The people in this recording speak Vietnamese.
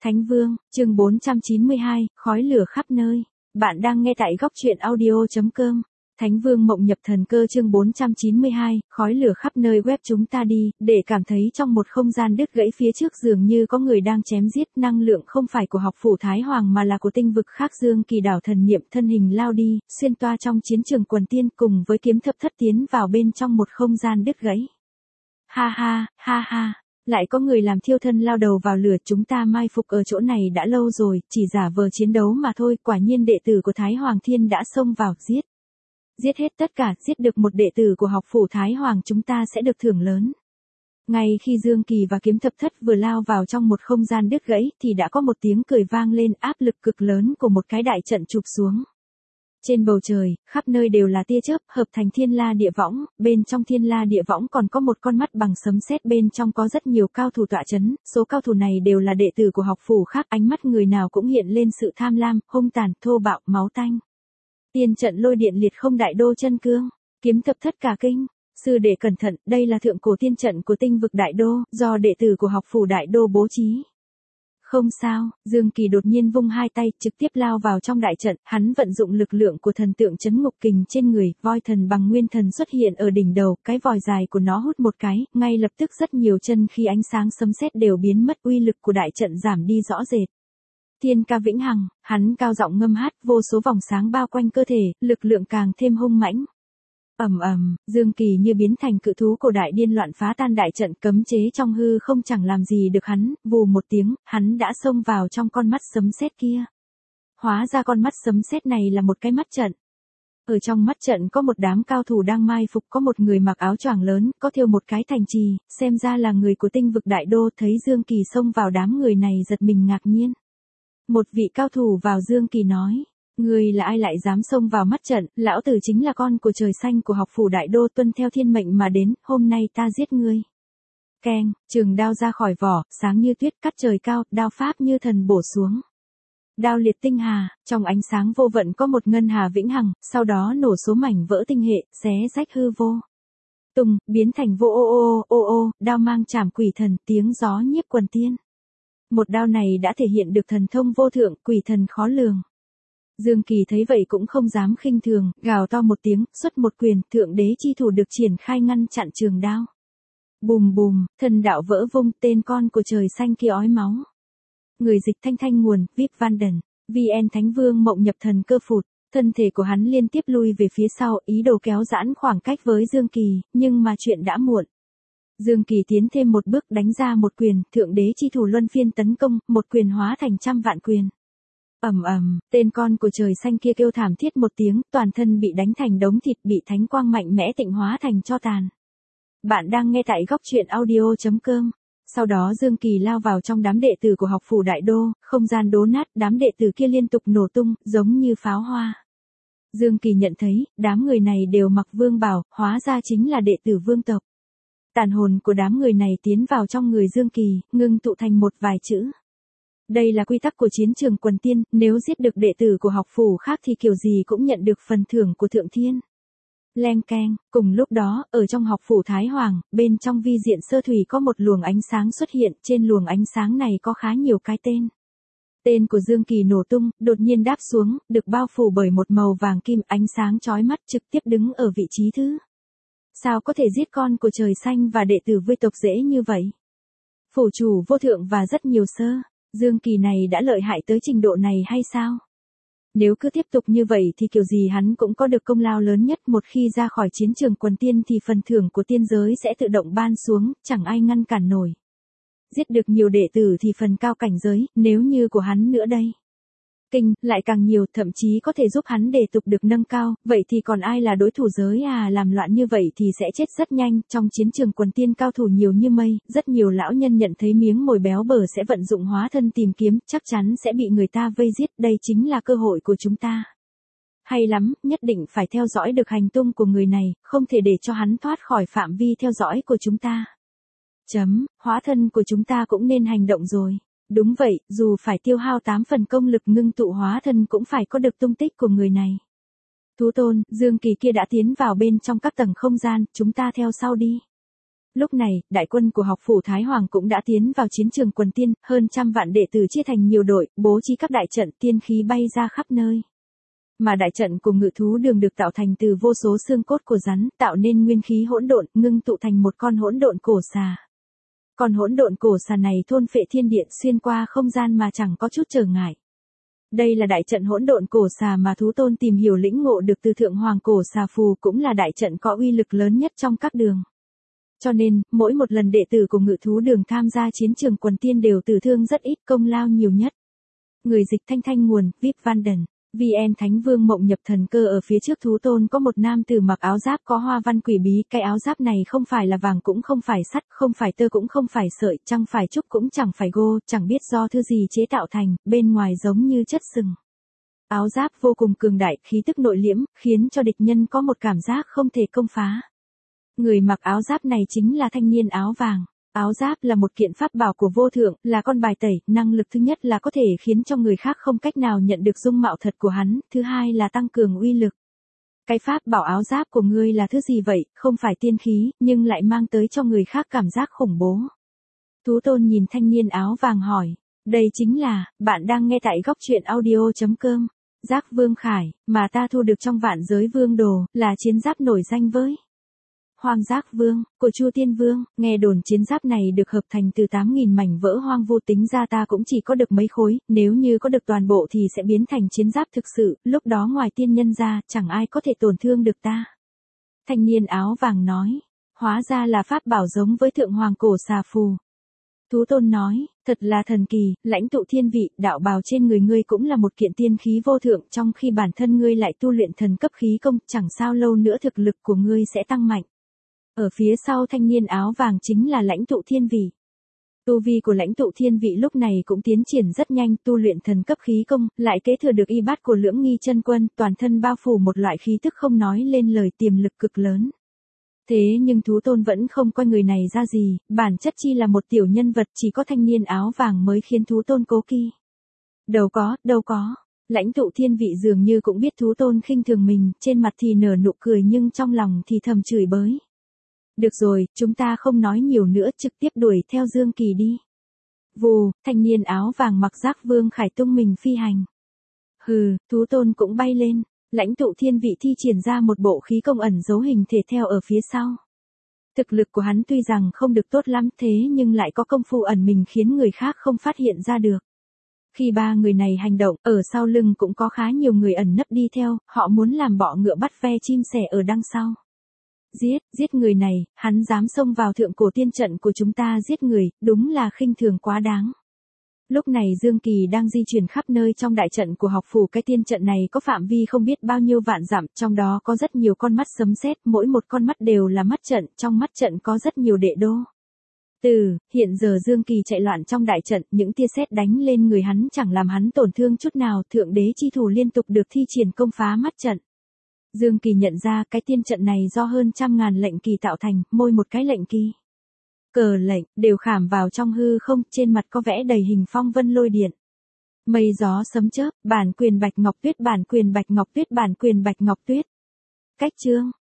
Thánh Vương, chương 492, khói lửa khắp nơi. Bạn đang nghe tại góc truyện audio.com. Thánh Vương mộng nhập thần cơ chương 492, khói lửa khắp nơi web chúng ta đi, để cảm thấy trong một không gian đứt gãy phía trước dường như có người đang chém giết, năng lượng không phải của học phủ Thái Hoàng mà là của tinh vực khác. Dương Kỳ đảo thần niệm thân hình lao đi, xuyên toa trong chiến trường quần tiên cùng với kiếm thập thất tiến vào bên trong một không gian đứt gãy. Ha ha, ha ha. Lại có người làm thiêu thân lao đầu vào lửa, chúng ta mai phục ở chỗ này đã lâu rồi, chỉ giả vờ chiến đấu mà thôi. Quả nhiên đệ tử của Thái Hoàng Thiên đã xông vào, giết hết tất cả, giết được một đệ tử của học phủ Thái Hoàng chúng ta sẽ được thưởng lớn. Ngay khi Dương Kỳ và kiếm thập thất vừa lao vào trong một không gian đứt gãy thì đã có một tiếng cười vang lên, áp lực cực lớn của một cái đại trận chụp xuống. Trên bầu trời, khắp nơi đều là tia chớp, hợp thành thiên la địa võng, bên trong thiên la địa võng còn có một con mắt bằng sấm sét, bên trong có rất nhiều cao thủ tọa chấn, số cao thủ này đều là đệ tử của học phủ khác, ánh mắt người nào cũng hiện lên sự tham lam, hung tàn, thô bạo, máu tanh. Tiên trận lôi điện liệt không đại đô chân cương, kiếm thập thất cả kinh, sư đệ cẩn thận, đây là thượng cổ tiên trận của tinh vực đại đô, do đệ tử của học phủ đại đô bố trí. Không sao, Dương Kỳ đột nhiên vung hai tay, trực tiếp lao vào trong đại trận, hắn vận dụng lực lượng của thần tượng chấn ngục kình trên người, voi thần bằng nguyên thần xuất hiện ở đỉnh đầu, cái vòi dài của nó hút một cái, ngay lập tức rất nhiều chân khi ánh sáng sấm sét đều biến mất, uy lực của đại trận giảm đi rõ rệt. Thiên ca vĩnh hằng, hắn cao giọng ngâm hát, vô số vòng sáng bao quanh cơ thể, lực lượng càng thêm hung mãnh. Ầm ầm, Dương Kỳ như biến thành cự thú cổ đại điên loạn phá tan đại trận, cấm chế trong hư không chẳng làm gì được hắn, vù một tiếng, hắn đã xông vào trong con mắt sấm sét kia. Hóa ra con mắt sấm sét này là một cái mắt trận. Ở trong mắt trận có một đám cao thủ đang mai phục, có một người mặc áo choàng lớn, có thêu một cái thành trì, xem ra là người của tinh vực đại đô. Thấy Dương Kỳ xông vào đám người này giật mình ngạc nhiên. Một vị cao thủ vào Dương Kỳ nói. Ngươi là ai lại dám xông vào mắt trận, lão tử chính là con của trời xanh của học phủ đại đô, tuân theo thiên mệnh mà đến, hôm nay ta giết ngươi. Keng, trường đao ra khỏi vỏ, sáng như tuyết, cắt trời cao, đao pháp như thần bổ xuống. Đao liệt tinh hà, trong ánh sáng vô vận có một ngân hà vĩnh hằng, sau đó nổ số mảnh vỡ tinh hệ, xé rách hư vô. Tùng, biến thành vô ô, đao mang chảm quỷ thần, tiếng gió nhiếp quần tiên. Một đao này đã thể hiện được thần thông vô thượng, quỷ thần khó lường. Dương Kỳ thấy vậy cũng không dám khinh thường, gào to một tiếng, xuất một quyền, thượng đế chi thủ được triển khai ngăn chặn trường đao. Bùm bùm, thần đạo vỡ vung, tên con của trời xanh kia ói máu. Người dịch thanh nguồn, VIP Vanden, VN Thánh Vương mộng nhập thần cơ phụt, thân thể của hắn liên tiếp lui về phía sau, ý đồ kéo giãn khoảng cách với Dương Kỳ, nhưng mà chuyện đã muộn. Dương Kỳ tiến thêm một bước, đánh ra một quyền, thượng đế chi thủ luân phiên tấn công, một quyền hóa thành trăm vạn quyền. Ầm ầm, tên con của trời xanh kia kêu thảm thiết một tiếng, toàn thân bị đánh thành đống thịt, bị thánh quang mạnh mẽ tịnh hóa thành tro tàn. Bạn đang nghe tại góc truyện audio.com. Sau đó Dương Kỳ lao vào trong đám đệ tử của học phủ đại đô, không gian đố nát, đám đệ tử kia liên tục nổ tung, giống như pháo hoa. Dương Kỳ nhận thấy, đám người này đều mặc vương bào, hóa ra chính là đệ tử vương tộc. Tàn hồn của đám người này tiến vào trong người Dương Kỳ, ngưng tụ thành một vài chữ. Đây là quy tắc của chiến trường quần tiên, nếu giết được đệ tử của học phủ khác thì kiểu gì cũng nhận được phần thưởng của thượng thiên. Leng keng, cùng lúc đó, ở trong học phủ Thái Hoàng, bên trong vi diện sơ thủy có một luồng ánh sáng xuất hiện, trên luồng ánh sáng này có khá nhiều cái tên. Tên của Dương Kỳ nổ tung, đột nhiên đáp xuống, được bao phủ bởi một màu vàng kim, ánh sáng chói mắt, trực tiếp đứng ở vị trí thứ. Sao có thể giết con của trời xanh và đệ tử vương tộc dễ như vậy? Phủ chủ vô thượng và rất nhiều sơ. Dương Kỳ này đã lợi hại tới trình độ này hay sao? Nếu cứ tiếp tục như vậy thì kiểu gì hắn cũng có được công lao lớn nhất, một khi ra khỏi chiến trường quần tiên thì phần thưởng của tiên giới sẽ tự động ban xuống, chẳng ai ngăn cản nổi. Giết được nhiều đệ tử thì phần cao cảnh giới, nếu như của hắn nữa đây. Kinh, lại càng nhiều, thậm chí có thể giúp hắn đề tục được nâng cao, vậy thì còn ai là đối thủ giới à? Làm loạn như vậy thì sẽ chết rất nhanh, trong chiến trường quần tiên cao thủ nhiều như mây, rất nhiều lão nhân nhận thấy miếng mồi béo bở sẽ vận dụng hóa thân tìm kiếm, chắc chắn sẽ bị người ta vây giết, đây chính là cơ hội của chúng ta. Hay lắm, nhất định phải theo dõi được hành tung của người này, không thể để cho hắn thoát khỏi phạm vi theo dõi của chúng ta. Hóa thân của chúng ta cũng nên hành động rồi. Đúng vậy, dù phải tiêu hao 8 phần công lực ngưng tụ hóa thân cũng phải có được tung tích của người này. Thú tôn, Dương Kỳ kia đã tiến vào bên trong các tầng không gian, chúng ta theo sau đi. Lúc này, đại quân của học phủ Thái Hoàng cũng đã tiến vào chiến trường quần tiên, hơn trăm vạn đệ tử chia thành nhiều đội, bố trí các đại trận tiên khí bay ra khắp nơi. Mà đại trận của Ngự Thú Đường được tạo thành từ vô số xương cốt của rắn, tạo nên nguyên khí hỗn độn, ngưng tụ thành một con hỗn độn cổ xà. Con hỗn độn cổ xà này thôn phệ thiên địa xuyên qua không gian mà chẳng có chút trở ngại. Đây là đại trận hỗn độn cổ xà mà Thú Tôn tìm hiểu lĩnh ngộ được từ Thượng Hoàng Cổ Xà Phù, cũng là đại trận có uy lực lớn nhất trong các đường. Cho nên, mỗi một lần đệ tử của Ngự Thú Đường tham gia chiến trường quần tiên đều tử thương rất ít, công lao nhiều nhất. Người dịch Thanh Thanh nguồn, VIP Vanden. VN Thánh Vương Mộng Nhập Thần Cơ. Ở phía trước Thú Tôn có một nam tử mặc áo giáp có hoa văn quỷ bí, cái áo giáp này không phải là vàng cũng không phải sắt, không phải tơ cũng không phải sợi, chẳng phải trúc cũng chẳng phải gô, chẳng biết do thứ gì chế tạo thành, bên ngoài giống như chất sừng. Áo giáp vô cùng cường đại, khí tức nội liễm, khiến cho địch nhân có một cảm giác không thể công phá. Người mặc áo giáp này chính là thanh niên áo vàng. Áo giáp là một kiện pháp bảo của vô thượng, là con bài tẩy, năng lực thứ nhất là có thể khiến cho người khác không cách nào nhận được dung mạo thật của hắn, thứ hai là tăng cường uy lực. Cái pháp bảo áo giáp của ngươi là thứ gì vậy, không phải tiên khí, nhưng lại mang tới cho người khác cảm giác khủng bố. Thú Tôn nhìn thanh niên áo vàng hỏi, đây chính là, bạn đang nghe tại góc truyện audio.com, Giác Vương Khải, mà ta thu được trong Vạn Giới Vương Đồ, là chiến giáp nổi danh với Hoang Giác Vương, của Chu Tiên Vương. Nghe đồn chiến giáp này được hợp thành từ 8.000 mảnh vỡ hoang vu, tính ra ta cũng chỉ có được mấy khối, nếu như có được toàn bộ thì sẽ biến thành chiến giáp thực sự, lúc đó ngoài tiên nhân ra, chẳng ai có thể tổn thương được ta. Thanh niên áo vàng nói, hóa ra là pháp bảo giống với Thượng Hoàng Cổ Xà Phù. Thú Tôn nói, thật là thần kỳ, lãnh tụ thiên vị, đạo bào trên người ngươi cũng là một kiện tiên khí vô thượng, trong khi bản thân ngươi lại tu luyện thần cấp khí công, chẳng sao lâu nữa thực lực của ngươi sẽ tăng mạnh. Ở phía sau thanh niên áo vàng chính là lãnh tụ thiên vị. Tu vi của lãnh tụ thiên vị lúc này cũng tiến triển rất nhanh, tu luyện thần cấp khí công, lại kế thừa được y bát của Lưỡng Nghi chân quân, toàn thân bao phủ một loại khí tức không nói lên lời, tiềm lực cực lớn. Thế nhưng Thú Tôn vẫn không coi người này ra gì, bản chất chi là một tiểu nhân vật, chỉ có thanh niên áo vàng mới khiến Thú Tôn cố kỵ. Đâu có. Lãnh tụ thiên vị dường như cũng biết Thú Tôn khinh thường mình, trên mặt thì nở nụ cười nhưng trong lòng thì thầm chửi bới. Được rồi, chúng ta không nói nhiều nữa, trực tiếp đuổi theo Dương Kỳ đi. Vù, thanh niên áo vàng mặc Giác Vương Khải tung mình phi hành. Hừ, Thú Tôn cũng bay lên. Lãnh tụ thiên vị thi triển ra một bộ khí công ẩn giấu hình thể theo ở phía sau. Thực lực của hắn tuy rằng không được tốt lắm thế nhưng lại có công phu ẩn mình khiến người khác không phát hiện ra được. Khi ba người này hành động, ở sau lưng cũng có khá nhiều người ẩn nấp đi theo, họ muốn làm bọ ngựa bắt ve chim sẻ ở đằng sau. Giết người này, hắn dám xông vào thượng cổ tiên trận của chúng ta giết người, đúng là khinh thường quá đáng. Lúc này Dương Kỳ đang di chuyển khắp nơi trong đại trận của học phủ, cái tiên trận này có phạm vi không biết bao nhiêu vạn dặm, trong đó có rất nhiều con mắt sấm sét, mỗi một con mắt đều là mắt trận, trong mắt trận có rất nhiều đệ đô. Hiện giờ Dương Kỳ chạy loạn trong đại trận, những tia sét đánh lên người hắn chẳng làm hắn tổn thương chút nào, thượng đế chi thủ liên tục được thi triển công phá mắt trận. Dương Kỳ nhận ra cái tiên trận này do hơn 100.000 lệnh kỳ tạo thành, mỗi một cái lệnh kỳ, cờ lệnh, đều khảm vào trong hư không, trên mặt có vẽ đầy hình phong vân lôi điện. Mây gió sấm chớp, bản quyền Bạch Ngọc Tuyết, bản quyền Bạch Ngọc Tuyết, bản quyền Bạch Ngọc Tuyết. Cách chương,